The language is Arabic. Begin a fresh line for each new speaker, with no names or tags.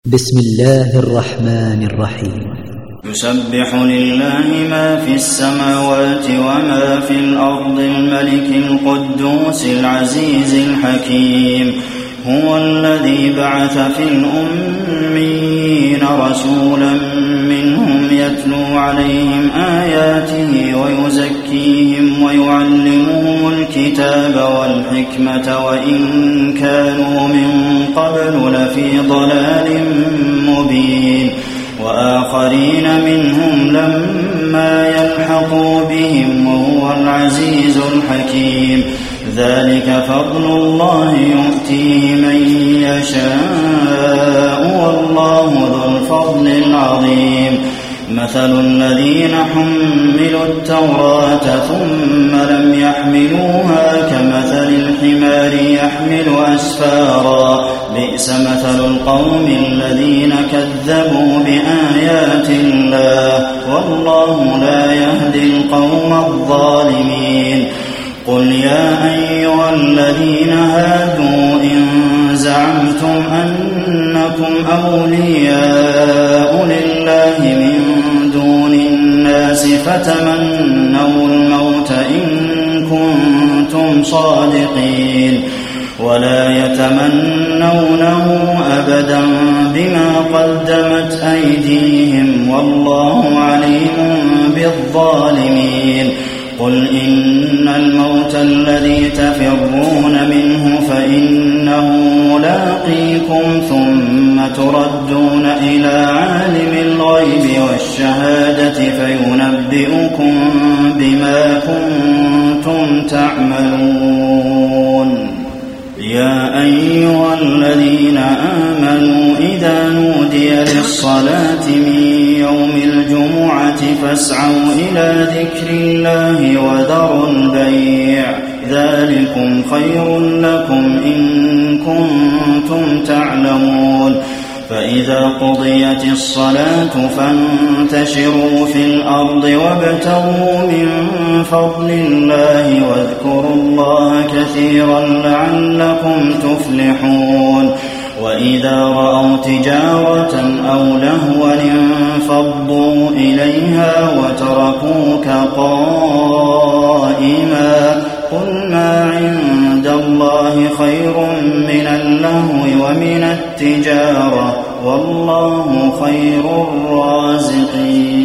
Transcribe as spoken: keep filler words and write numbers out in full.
بسم الله الرحمن الرحيم.
يسبح لله ما في السماوات وما في الأرض الملك القدوس العزيز الحكيم. هو الذي بعث في الأميين رسولا منهم يتلو عليهم آياته ويزكيهم ويعلمهم الكتاب والحكمة وإن كانوا من قبل لفي ضلال مبين. وآخرين منهم لما يلحقوا بهم وهو العزيز الحكيم. ذلك فضل الله يؤتيه من يشاء والله ذو الفضل العظيم. مثل الذين حملوا التوراة ثم لم يحملوها كمثل الحمار يحمل أسفارا بئس مثل القوم الذين كذبوا بآيات الله والله لا يهدي القوم الظالمين. قل يا أيها الذين هادوا إن زعمتم أنكم أولياء لله من دون الناس فتمنوا الموت إن كنتم صادقين ولا يتمنونه أبدا بما قدمت أيديهم والله عليم بالظالمين. قل إن الموت الذي تفرون منه فإنه ملاقيكم ثم تردون إلى عالم الغيب والشهادة فينبئكم بما كنتم تعملون. يا أيها الذين آمنوا إذا نودي للصلاة من يوم الجمعة فاسعوا إلى ذكر الله وذروا البيع ذلكم خير لكم إن كنتم تعلمون. فإذا قضيت الصلاة فانتشروا في الأرض وابتغوا من فضل الله واذكروا الله كثيرا لعلكم تفلحون. وإذا رأوا تجارة أو لهوا انفضوا إليها وتركوك قائما قل ما عند الله خير من اللهو ومن التجارة والله خير الرازقين.